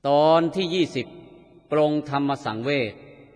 ตอนที่20ปรงธรรมสังเวช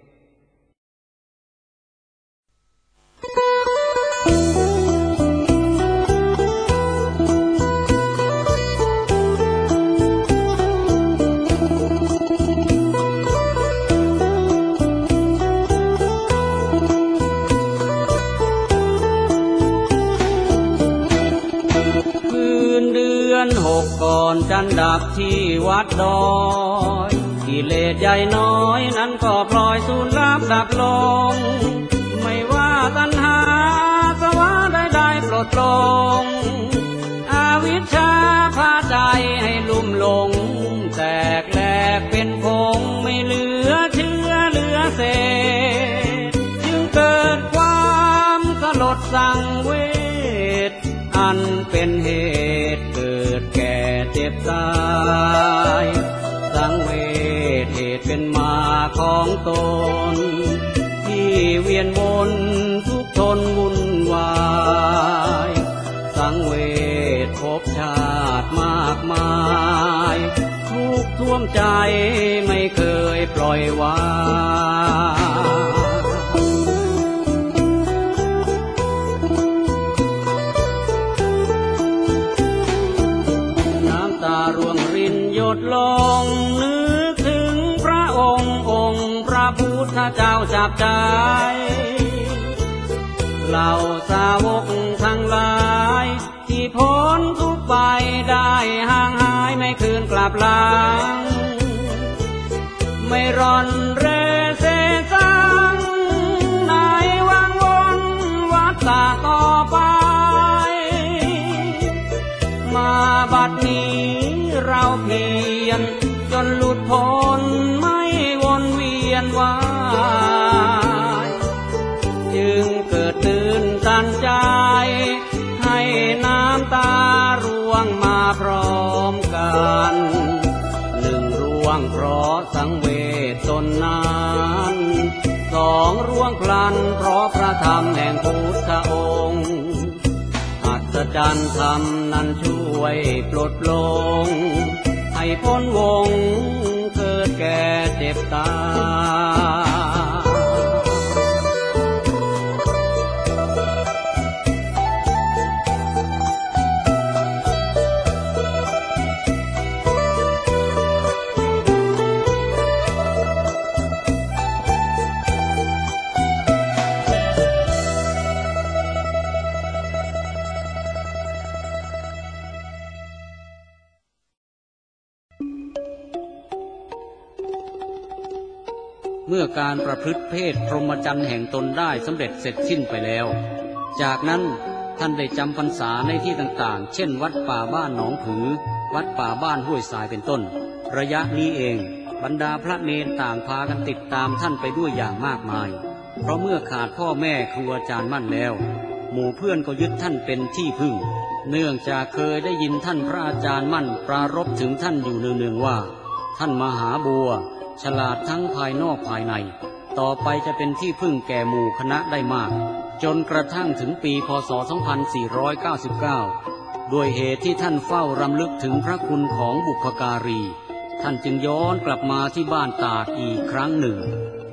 6ก่อนจันดับที่วัดดอยกิเลสใหญ่น้อยนั้นก็ปล่อยสูญลับดับลงไม่ว่าตัณหาสวะใดๆปลดลงอวิชชาพาใจให้ลุ่มหลงแตกแหลกเป็นผงไม่เหลือเชื้อเหลือเศษจึงเกิดความสลดสังเวชอันเป็นเหตุเกิดแก่เจ็บตายสังเวชเหตุเป็นมาของตนที่เวียนวนทุกข์ทนวุ่นวายสังเวชภพชาติมากมายทุกข์ท่วมใจไม่เคยปล่อยวางร่วงรินหยดลงนึกถึงพระองค์พระพุทธเจ้าจับใจเหล่าสาวกทั้งหลายที่พ้นทุกข์ไปได้ห่างหายไม่คืนกลับหลังไม่ร่อนเร่เสสร้างในวังวนวัฏฏะต่อไปมาบัดนี้เราเพียรจนหลุดพ้นไม่วนเวียนว่ายจึงเกิดตื่นตันใจให้น้ำตาร่วงมาพร้อมกันหนึ่งร่วงเพราะสังเวชตนนั้นสองร่วงพลันเพราะพระธรรมแห่งพุทธองค์อัศจรรย์ธรรมนั้นช่วยปลดปลงให้พ้นวงเกิดแก่เจ็บตายเมื่อการประพฤติเพศพรหมจรรย์แห่งตนได้สำเร็จเสร็จสิ้นไปแล้วจากนั้นท่านได้จำพรรษาในที่ต่างๆเช่นวัดป่าบ้านหนองผือวัดป่าบ้านห้วยทรายเป็นต้นระยะนี้เองบรรดาพระเนรต่างพากันติดตามท่านไปด้วยอย่างมากมายเพราะเมื่อขาดพ่อแม่ครูอาจารย์มั่นแล้วหมู่เพื่อนก็ยึดท่านเป็นที่พึ่งเนื่องจากเคยได้ยินท่านพระอาจารย์มั่นปรารภถึงท่านอยู่เนืองๆว่าท่านมหาบัวฉลาดทั้งภายนอกภายในต่อไปจะเป็นที่พึ่งแก่หมู่คณะได้มากจนกระทั่งถึงปีพ.ศ. 2499ด้วยเหตุที่ท่านเฝ้ารำลึกถึงพระคุณของบุพการีท่านจึงย้อนกลับมาที่บ้านตากอีกครั้งหนึ่ง